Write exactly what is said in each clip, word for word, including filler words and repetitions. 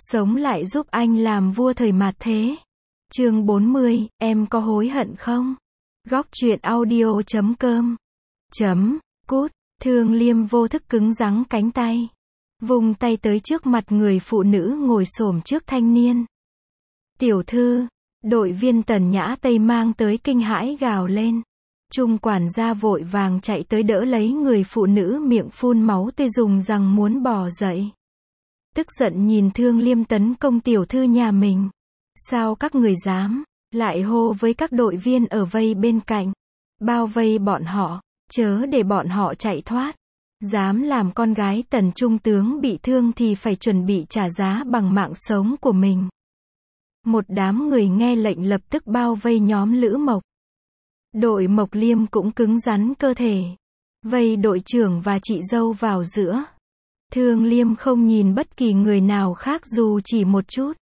Sống lại giúp anh làm vua thời mạt thế. Chương bốn mươi, em có hối hận không? Góc truyện audio chấm com. Chấm, cút, Thương Liêm vô thức cứng rắn cánh tay. Vùng tay tới trước mặt người phụ nữ ngồi xổm trước thanh niên. Tiểu thư, đội viên Tần Nhã Tây mang tới kinh hãi gào lên. Trung quản gia vội vàng chạy tới đỡ lấy người phụ nữ miệng phun máu tươi dùng rằng muốn bò dậy. Tức giận nhìn Thương Liêm tấn công tiểu thư nhà mình. Sao các người dám? Lại hô với các đội viên ở vây bên cạnh. Bao vây bọn họ, chớ để bọn họ chạy thoát. Dám làm con gái Tần trung tướng bị thương thì phải chuẩn bị trả giá bằng mạng sống của mình. Một đám người nghe lệnh lập tức bao vây nhóm Lữ Mộc. Đội Mộc Liêm cũng cứng rắn cơ thể. Vây đội trưởng và chị dâu vào giữa. Thương Liêm không nhìn bất kỳ người nào khác dù chỉ một chút.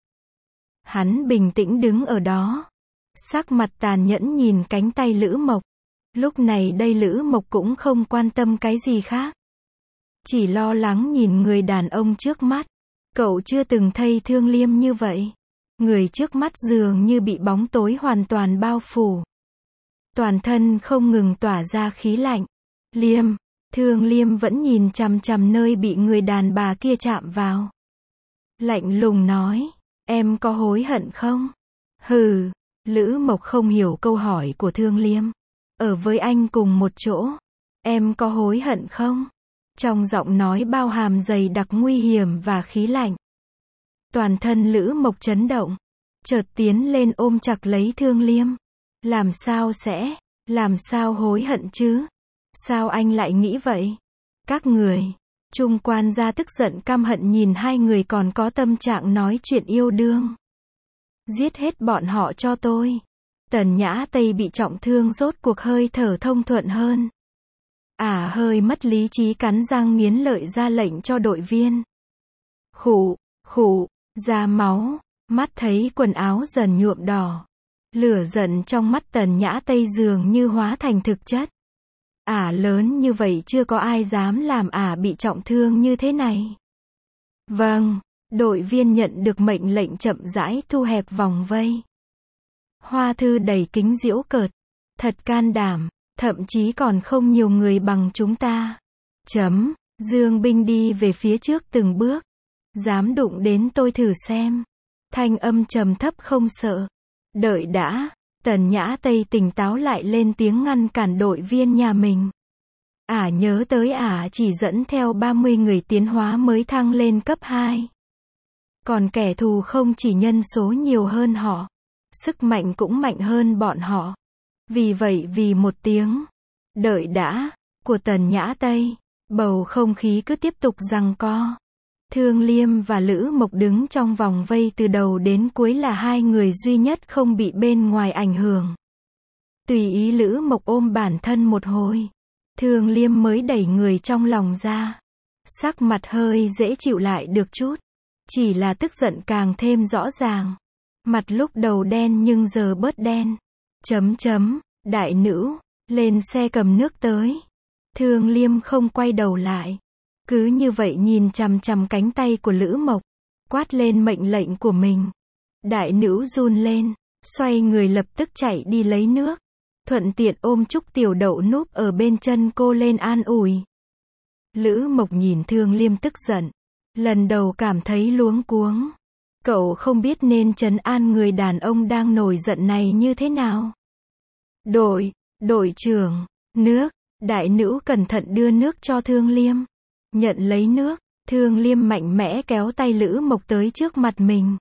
Hắn bình tĩnh đứng ở đó. Sắc mặt tàn nhẫn nhìn cánh tay Lữ Mộc. Lúc này đây Lữ Mộc cũng không quan tâm cái gì khác. Chỉ lo lắng nhìn người đàn ông trước mắt. Cậu chưa từng thấy Thương Liêm như vậy. Người trước mắt dường như bị bóng tối hoàn toàn bao phủ. Toàn thân không ngừng tỏa ra khí lạnh. Liêm, Thương Liêm vẫn nhìn chằm chằm nơi bị người đàn bà kia chạm vào. Lạnh lùng nói, em có hối hận không? Hừ, Lữ Mộc không hiểu câu hỏi của Thương Liêm. Ở với anh cùng một chỗ, em có hối hận không? Trong giọng nói bao hàm dày đặc nguy hiểm và khí lạnh. Toàn thân Lữ Mộc chấn động, chợt tiến lên ôm chặt lấy Thương Liêm. Làm sao sẽ, làm sao hối hận chứ? Sao anh lại nghĩ vậy? Các người, Trung quan gia tức giận căm hận nhìn hai người còn có tâm trạng nói chuyện yêu đương. Giết hết bọn họ cho tôi. Tần Nhã Tây bị trọng thương rốt cuộc hơi thở thông thuận hơn. Ả à, hơi mất lý trí cắn răng nghiến lợi ra lệnh cho đội viên. Khụ, khụ, ra máu, mắt thấy quần áo dần nhuộm đỏ. Lửa giận trong mắt Tần Nhã Tây dường như hóa thành thực chất. Ả à, lớn như vậy chưa có ai dám làm Ả à bị trọng thương như thế này. Vâng, đội viên nhận được mệnh lệnh chậm rãi thu hẹp vòng vây. Hoa Thư đầy kính giễu cợt. Thật can đảm, thậm chí còn không nhiều người bằng chúng ta. Chấm, Dương binh đi về phía trước từng bước. Dám đụng đến tôi thử xem. Thanh âm trầm thấp không sợ. Đợi đã, Tần Nhã Tây tỉnh táo lại lên tiếng ngăn cản đội viên nhà mình. Ả à, nhớ tới Ả à, chỉ dẫn theo ba mươi người tiến hóa mới thăng lên cấp hai. Còn kẻ thù không chỉ nhân số nhiều hơn họ, sức mạnh cũng mạnh hơn bọn họ. Vì vậy vì một tiếng đợi đã của Tần Nhã Tây, bầu không khí cứ tiếp tục giằng co. Thương Liêm và Lữ Mộc đứng trong vòng vây từ đầu đến cuối là hai người duy nhất không bị bên ngoài ảnh hưởng. Tùy ý Lữ Mộc ôm bản thân một hồi, Thương Liêm mới đẩy người trong lòng ra. Sắc mặt hơi dễ chịu lại được chút. Chỉ là tức giận càng thêm rõ ràng. Mặt lúc đầu đen nhưng giờ bớt đen. Chấm chấm, đại nữ, lên xe cầm nước tới. Thương Liêm không quay đầu lại. Cứ như vậy nhìn chằm chằm cánh tay của Lữ Mộc. Quát lên mệnh lệnh của mình. Đại nữ run lên, xoay người lập tức chạy đi lấy nước. Thuận tiện ôm Trúc Tiểu Đậu núp ở bên chân cô lên an ủi. Lữ Mộc nhìn Thương Liêm tức giận. Lần đầu cảm thấy luống cuống. Cậu không biết nên trấn an người đàn ông đang nổi giận này như thế nào. Đội, đội trưởng, nước, đại nữ cẩn thận đưa nước cho Thương Liêm. Nhận lấy nước, Thương Liêm mạnh mẽ kéo tay Lữ Mộc tới trước mặt mình.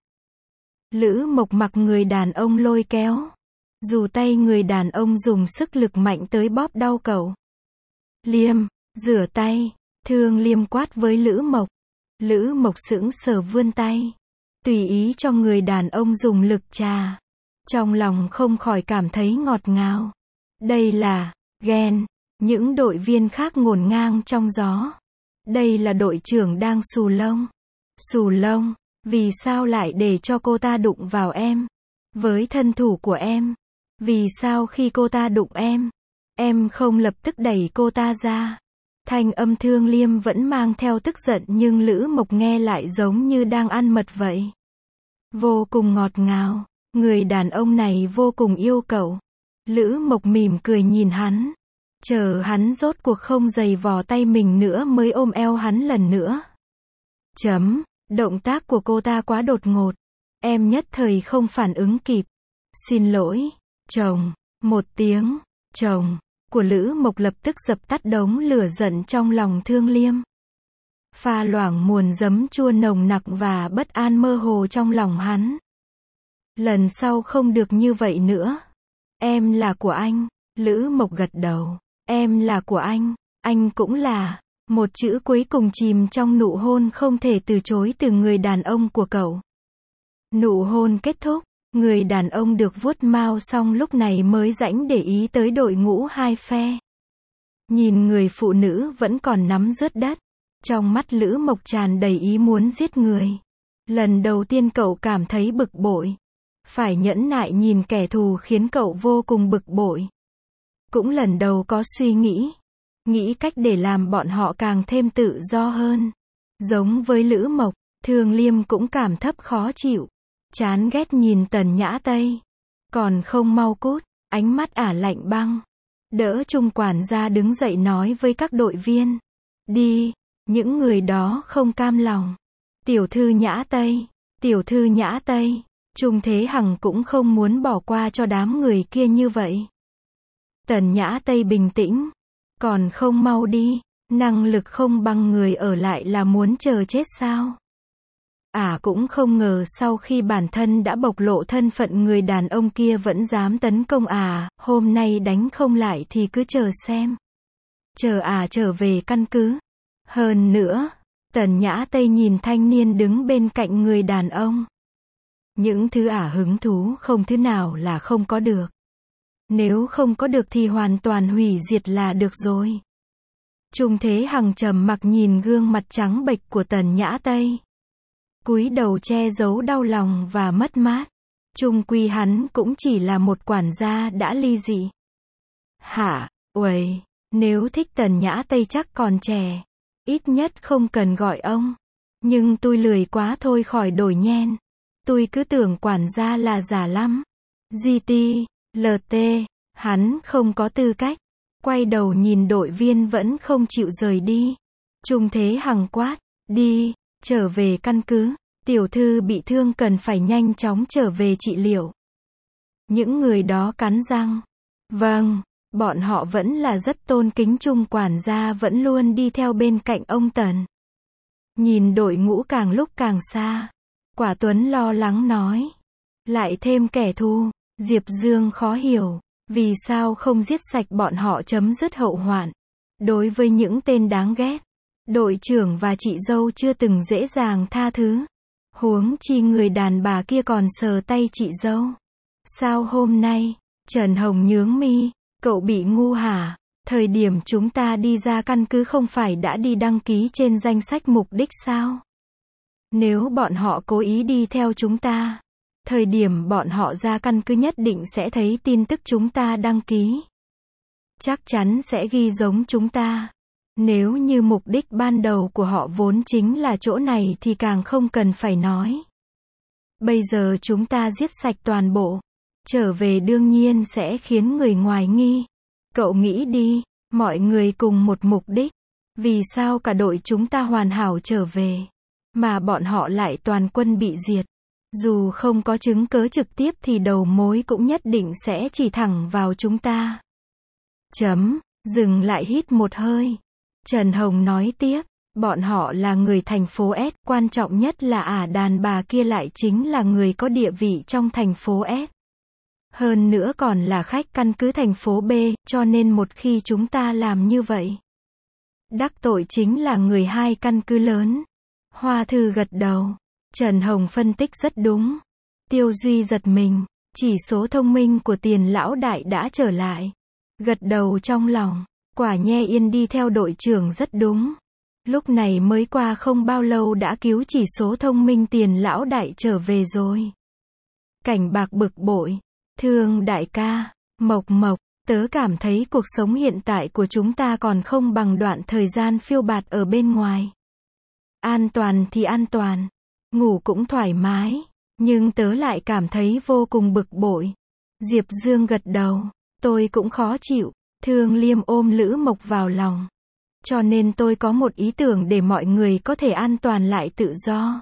Lữ Mộc mặc người đàn ông lôi kéo. Dù tay người đàn ông dùng sức lực mạnh tới bóp đau cậu. Liêm, rửa tay, Thương Liêm quát với Lữ Mộc. Lữ Mộc sững sờ vươn tay. Tùy ý cho người đàn ông dùng lực chà. Trong lòng không khỏi cảm thấy ngọt ngào. Đây là ghen. Những đội viên khác ngổn ngang trong gió. Đây là đội trưởng đang xù lông. Xù lông, vì sao lại để cho cô ta đụng vào em? Với thân thủ của em, vì sao khi cô ta đụng em, em không lập tức đẩy cô ta ra? Thanh âm Thương Liêm vẫn mang theo tức giận nhưng Lữ Mộc nghe lại giống như đang ăn mật vậy. Vô cùng ngọt ngào, người đàn ông này vô cùng yêu cậu. Lữ Mộc mỉm cười nhìn hắn. Chờ hắn rốt cuộc không giày vò tay mình nữa mới ôm eo hắn lần nữa. Chấm, động tác của cô ta quá đột ngột. Em nhất thời không phản ứng kịp. Xin lỗi, chồng. Một tiếng, chồng, của Lữ Mộc lập tức dập tắt đống lửa giận trong lòng Thương Liêm. Pha loãng muồn giấm chua nồng nặc và bất an mơ hồ trong lòng hắn. Lần sau không được như vậy nữa. Em là của anh. Lữ Mộc gật đầu. Em là của anh. Anh cũng là. Một chữ cuối cùng chìm trong nụ hôn không thể từ chối từ người đàn ông của cậu. Nụ hôn kết thúc. Người đàn ông được vuốt mao xong lúc này mới rãnh để ý tới đội ngũ hai phe. Nhìn người phụ nữ vẫn còn nắm rớt đất. Trong mắt Lữ Mộc tràn đầy ý muốn giết người. Lần đầu tiên cậu cảm thấy bực bội. Phải nhẫn nại nhìn kẻ thù khiến cậu vô cùng bực bội. Cũng lần đầu có suy nghĩ. Nghĩ cách để làm bọn họ càng thêm tự do hơn. Giống với Lữ Mộc, Thương Liêm cũng cảm thấp khó chịu. Chán ghét nhìn Tần Nhã Tây. Còn không mau cút, ánh mắt ả lạnh băng. Đỡ Trung quản gia đứng dậy nói với các đội viên. Đi, những người đó không cam lòng. Tiểu thư Nhã Tây, tiểu thư Nhã Tây. Trung Thế Hằng cũng không muốn bỏ qua cho đám người kia như vậy. Tần Nhã Tây bình tĩnh. Còn không mau đi, năng lực không bằng người ở lại là muốn chờ chết sao? Ả à, cũng không ngờ sau khi bản thân đã bộc lộ thân phận người đàn ông kia vẫn dám tấn công ả, à, hôm nay đánh không lại thì cứ chờ xem. Chờ ả à trở về căn cứ. Hơn nữa, Tần Nhã Tây nhìn thanh niên đứng bên cạnh người đàn ông. Những thứ ả à hứng thú không thứ nào là không có được. Nếu không có được thì hoàn toàn hủy diệt là được rồi. Trung Thế Hằng trầm mặc nhìn gương mặt trắng bệch của Tần Nhã Tây. Cúi đầu che giấu đau lòng và mất mát. Chung quy hắn cũng chỉ là một quản gia đã ly dị. Hả, uầy, nếu thích Tần Nhã Tây chắc còn trẻ. Ít nhất không cần gọi ông. Nhưng tôi lười quá thôi khỏi đổi nhen. Tôi cứ tưởng quản gia là giả lắm. giê tê, lờ tê, hắn không có tư cách. Quay đầu nhìn đội viên vẫn không chịu rời đi. Trung Thế Hằng quát, đi, trở về căn cứ. Tiểu thư bị thương cần phải nhanh chóng trở về trị liệu. Những người đó cắn răng. Vâng, bọn họ vẫn là rất tôn kính Trung quản gia vẫn luôn đi theo bên cạnh ông Tần. Nhìn đội ngũ càng lúc càng xa. Quả Tuấn lo lắng nói. Lại thêm kẻ thù. Diệp Dương khó hiểu. Vì sao không giết sạch bọn họ chấm dứt hậu hoạn. Đối với những tên đáng ghét. Đội trưởng và chị dâu chưa từng dễ dàng tha thứ. Huống chi người đàn bà kia còn sờ tay chị dâu. Sao hôm nay, Trần Hồng nhướng mi, cậu bị ngu hả? Thời điểm chúng ta đi ra căn cứ không phải đã đi đăng ký trên danh sách mục đích sao? Nếu bọn họ cố ý đi theo chúng ta, thời điểm bọn họ ra căn cứ nhất định sẽ thấy tin tức chúng ta đăng ký. Chắc chắn sẽ ghi giống chúng ta. Nếu như mục đích ban đầu của họ vốn chính là chỗ này thì càng không cần phải nói. Bây giờ chúng ta giết sạch toàn bộ. Trở về đương nhiên sẽ khiến người ngoài nghi. Cậu nghĩ đi, mọi người cùng một mục đích. Vì sao cả đội chúng ta hoàn hảo trở về, mà bọn họ lại toàn quân bị diệt? Dù không có chứng cớ trực tiếp thì đầu mối cũng nhất định sẽ chỉ thẳng vào chúng ta. Chấm, dừng lại hít một hơi. Trần Hồng nói tiếp, bọn họ là người thành phố S, quan trọng nhất là ả đàn bà kia lại chính là người có địa vị trong thành phố S. Hơn nữa còn là khách căn cứ thành phố B, cho nên một khi chúng ta làm như vậy, đắc tội chính là người hai căn cứ lớn. Hoa Thư gật đầu. Trần Hồng phân tích rất đúng. Tiêu Duy giật mình, chỉ số thông minh của Tiền lão đại đã trở lại. Gật đầu trong lòng. Quả nhe yên đi theo đội trưởng rất đúng. Lúc này mới qua không bao lâu đã cứu chỉ số thông minh Tiền lão đại trở về rồi. Cảnh Bạc bực bội. Thương đại ca, Mộc Mộc, Tớ cảm thấy cuộc sống hiện tại của chúng ta còn không bằng đoạn thời gian phiêu bạt ở bên ngoài. An toàn thì an toàn, ngủ cũng thoải mái, nhưng tớ lại cảm thấy vô cùng bực bội. Diệp Dương gật đầu, tôi cũng khó chịu. Thương Liêm ôm Lữ Mộc vào lòng. Cho nên tôi có một ý tưởng để mọi người có thể an toàn lại tự do.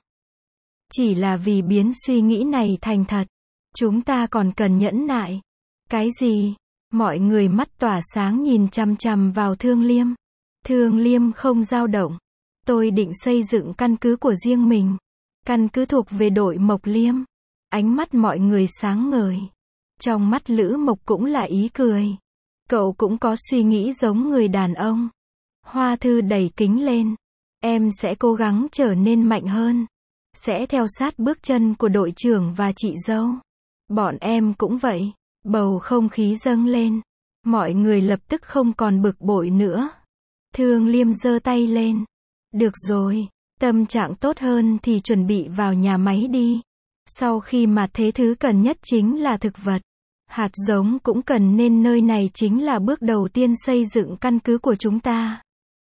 Chỉ là vì biến suy nghĩ này thành thật, chúng ta còn cần nhẫn nại. Cái gì? Mọi người mắt tỏa sáng nhìn chằm chằm vào Thương Liêm. Thương Liêm không dao động. Tôi định xây dựng căn cứ của riêng mình. Căn cứ thuộc về đội Mộc Liêm. Ánh mắt mọi người sáng ngời. Trong mắt Lữ Mộc cũng là ý cười. Cậu cũng có suy nghĩ giống người đàn ông. Hoa Thư đẩy kính lên. Em sẽ cố gắng trở nên mạnh hơn. Sẽ theo sát bước chân của đội trưởng và chị dâu. Bọn em cũng vậy. Bầu không khí dâng lên. Mọi người lập tức không còn bực bội nữa. Thương Liêm giơ tay lên. Được rồi, tâm trạng tốt hơn thì chuẩn bị vào nhà máy đi. Sau khi mà thế thứ cần nhất chính là thực vật. Hạt giống cũng cần nên nơi này chính là bước đầu tiên xây dựng căn cứ của chúng ta.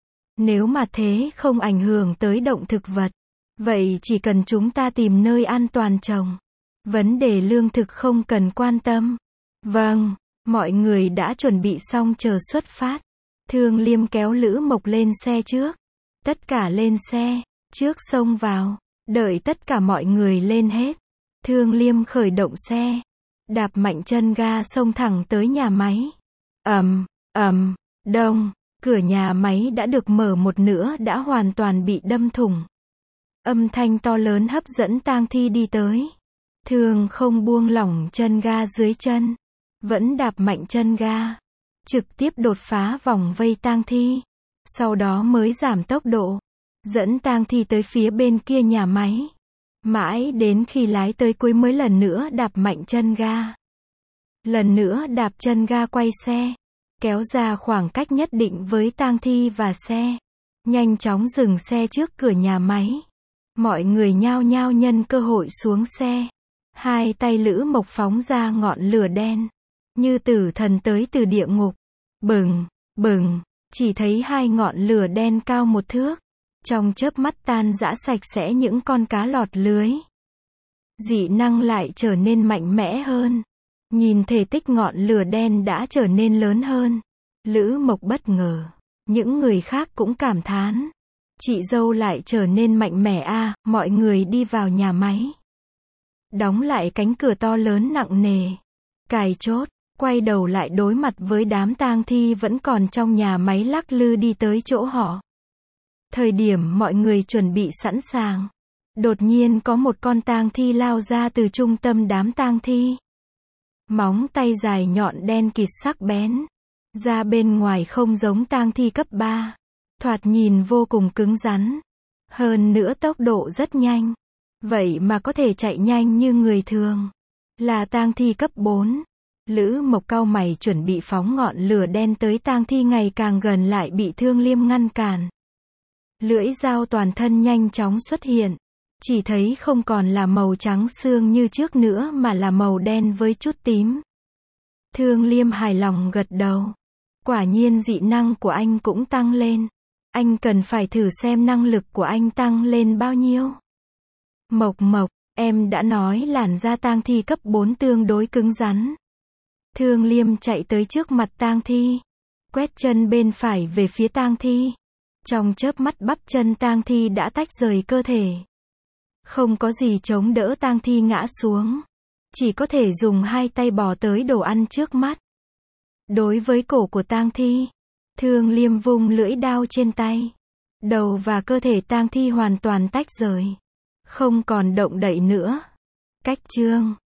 Nếu mà thế không ảnh hưởng tới động thực vật, vậy chỉ cần chúng ta tìm nơi an toàn trồng. Vấn đề lương thực không cần quan tâm. Vâng, mọi người đã chuẩn bị xong chờ xuất phát. Thương Liêm kéo Lữ Mộc lên xe trước. Tất cả lên xe, trước xông vào, đợi tất cả mọi người lên hết. Thương Liêm khởi động xe, đạp mạnh chân ga xông thẳng tới nhà máy. Ầm, ầm, đông, cửa nhà máy đã được mở một nửa đã hoàn toàn bị đâm thủng. Âm thanh to lớn hấp dẫn tang thi đi tới. Thương không buông lỏng chân ga dưới chân, vẫn đạp mạnh chân ga, trực tiếp đột phá vòng vây tang thi. Sau đó mới giảm tốc độ, dẫn tang thi tới phía bên kia nhà máy. Mãi đến khi lái tới cuối mới lần nữa đạp mạnh chân ga. Lần nữa đạp chân ga quay xe, kéo ra khoảng cách nhất định với tang thi và xe. Nhanh chóng dừng xe trước cửa nhà máy. Mọi người nhao nhao nhân cơ hội xuống xe. Hai tay Lữ Mộc phóng ra ngọn lửa đen, như tử thần tới từ địa ngục. Bừng, bừng, chỉ thấy hai ngọn lửa đen cao một thước. Trong chớp mắt tan rã sạch sẽ những con cá lọt lưới. Dị năng lại trở nên mạnh mẽ hơn. Nhìn thể tích ngọn lửa đen đã trở nên lớn hơn. Lữ Mộc bất ngờ. Những người khác cũng cảm thán. Chị dâu lại trở nên mạnh mẽ a. À, mọi người đi vào nhà máy. Đóng lại cánh cửa to lớn nặng nề. Cài chốt, quay đầu lại đối mặt với đám tang thi vẫn còn trong nhà máy lắc lư đi tới chỗ họ. Thời điểm mọi người chuẩn bị sẵn sàng, đột nhiên có một con tang thi lao ra từ trung tâm đám tang thi. Móng tay dài nhọn đen kịt sắc bén. Da bên ngoài không giống tang thi cấp ba. Thoạt nhìn vô cùng cứng rắn. Hơn nữa tốc độ rất nhanh. Vậy mà có thể chạy nhanh như người thường. Là tang thi cấp bốn. Lữ Mộc cau mày chuẩn bị phóng ngọn lửa đen tới tang thi ngày càng gần lại bị Thương Liêm ngăn cản. Lưỡi dao toàn thân nhanh chóng xuất hiện. Chỉ thấy không còn là màu trắng xương như trước nữa mà là màu đen với chút tím. Thương Liêm hài lòng gật đầu. Quả nhiên dị năng của anh cũng tăng lên. Anh cần phải thử xem năng lực của anh tăng lên bao nhiêu. Mộc Mộc, em đã nói làn da tang thi cấp bốn tương đối cứng rắn. Thương Liêm chạy tới trước mặt tang thi. Quét chân bên phải về phía tang thi. Trong chớp mắt bắp chân tang thi đã tách rời cơ thể. Không có gì chống đỡ tang thi ngã xuống. Chỉ có thể dùng hai tay bò tới đồ ăn trước mắt. Đối với cổ của tang thi, Thương Liêm vung lưỡi đao trên tay. Đầu và cơ thể tang thi hoàn toàn tách rời. Không còn động đậy nữa. Cách chương